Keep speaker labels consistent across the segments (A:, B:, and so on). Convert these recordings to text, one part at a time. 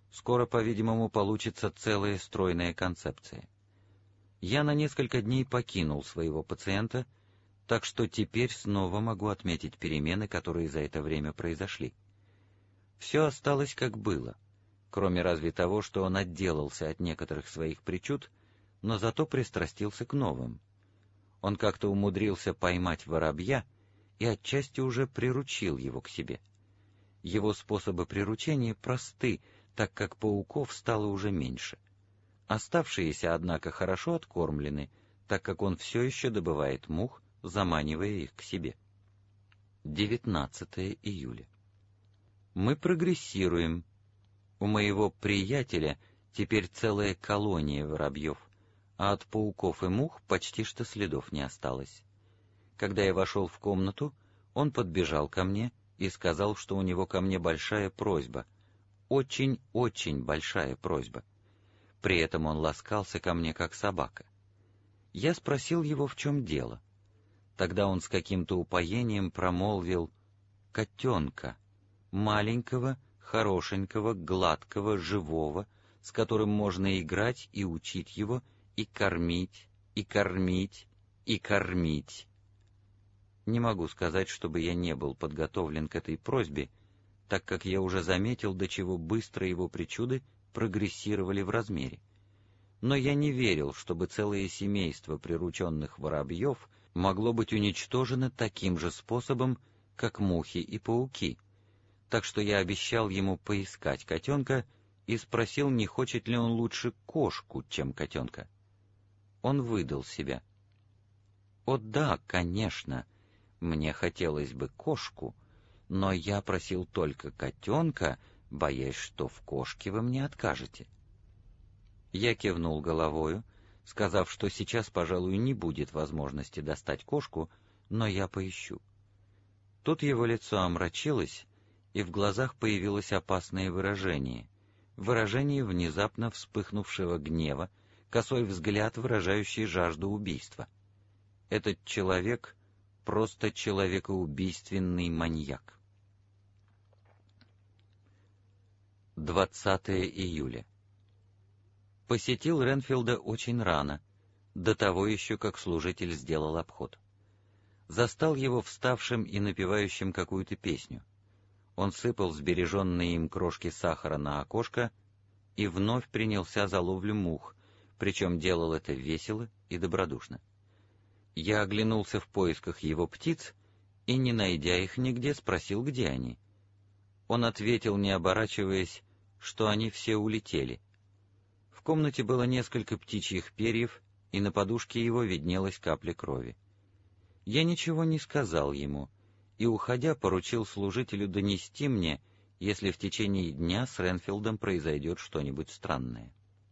A: Скоро, по-видимому, получится целая стройная концепция. Я на несколько дней покинул своего пациента, так что теперь снова могу отметить перемены, которые за это время произошли. Все осталось как было, кроме разве того, что он отделался от некоторых своих причуд, но зато пристрастился к новым. Он как-то умудрился поймать воробья и отчасти уже приручил его к себе. Его способы приручения просты, так как пауков стало уже меньше. Оставшиеся, однако, хорошо откормлены, так как он все еще добывает мух, заманивая их к себе. 19 июля. Мы прогрессируем. У моего приятеля теперь целая колония воробьев, а от пауков и мух почти что следов не осталось. Когда я вошел в комнату, он подбежал ко мне и сказал, что у него ко мне большая просьба, очень-очень большая просьба. При этом он ласкался ко мне, как собака. Я спросил его, в чем дело. Тогда он с каким-то упоением промолвил: «Котенка, маленького, хорошенького, гладкого, живого, с которым можно играть и учить его, и кормить, и кормить, и кормить». Не могу сказать, чтобы я не был подготовлен к этой просьбе, так как я уже заметил, до чего быстро его причуды прогрессировали в размере. Но я не верил, чтобы целое семейство прирученных воробьев могло быть уничтожено таким же способом, как мухи и пауки, так что я обещал ему поискать котенка и спросил, не хочет ли он лучше кошку, чем котенка. Он выдал себя. «О да, конечно, мне хотелось бы кошку, но я просил только котенка, боясь, что в кошке вы мне откажете». Я кивнул головою, сказав, что сейчас, пожалуй, не будет возможности достать кошку, но я поищу. Тут его лицо омрачилось, и в глазах появилось опасное выражение внезапно вспыхнувшего гнева, косой взгляд, выражающий жажду убийства. Этот человек — просто человекоубийственный маньяк. 20 июля. Посетил Ренфилда очень рано, до того еще, как служитель сделал обход. Застал его вставшим и напевающим какую-то песню. Он сыпал сбереженные им крошки сахара на окошко и вновь принялся за ловлю мух, причем делал это весело и добродушно. Я оглянулся в поисках его птиц и, не найдя их нигде, спросил, где они. Он ответил, не оборачиваясь, что они все улетели. В комнате было несколько птичьих перьев, и на подушке его виднелась капля крови. Я ничего не сказал ему, и, уходя, поручил служителю донести мне, если в течение дня с Ренфилдом произойдет что-нибудь странное.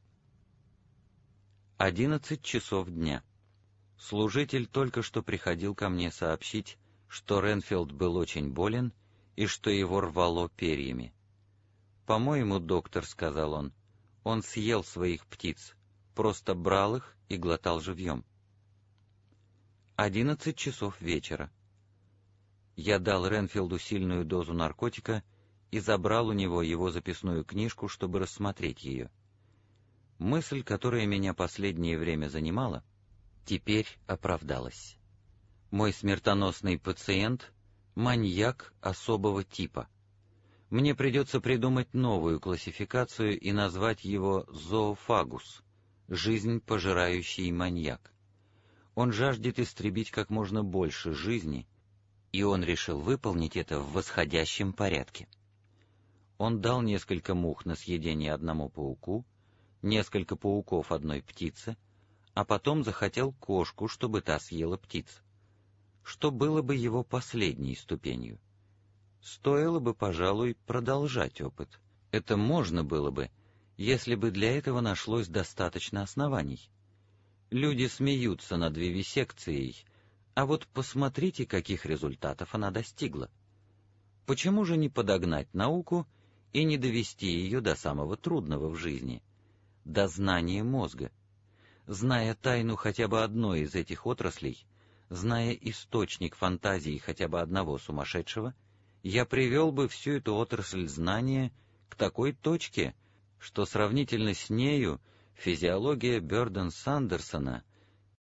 A: 11 часов дня. Служитель только что приходил ко мне сообщить, что Ренфилд был очень болен и что его рвало перьями. «По-моему, доктор, — сказал он съел своих птиц, просто брал их и глотал живьем». 11 часов вечера. Я дал Ренфилду сильную дозу наркотика и забрал у него его записную книжку, чтобы рассмотреть ее. Мысль, которая меня последнее время занимала, теперь оправдалась. Мой смертоносный пациент — маньяк особого типа. Мне придется придумать новую классификацию и назвать его зоофагус — жизнь пожирающий маньяк. Он жаждет истребить как можно больше жизни, и он решил выполнить это в восходящем порядке. Он дал несколько мух на съедение одному пауку, несколько пауков одной птице, а потом захотел кошку, чтобы та съела птиц. Что было бы его последней ступенью? Стоило бы, пожалуй, продолжать опыт. Это можно было бы, если бы для этого нашлось достаточно оснований. Люди смеются над вивисекцией, а вот посмотрите, каких результатов она достигла. Почему же не подогнать науку и не довести ее до самого трудного в жизни, до знания мозга? Зная тайну хотя бы одной из этих отраслей, зная источник фантазии хотя бы одного сумасшедшего, я привел бы всю эту отрасль знания к такой точке, что сравнительно с нею физиология Бёрден Сандерсона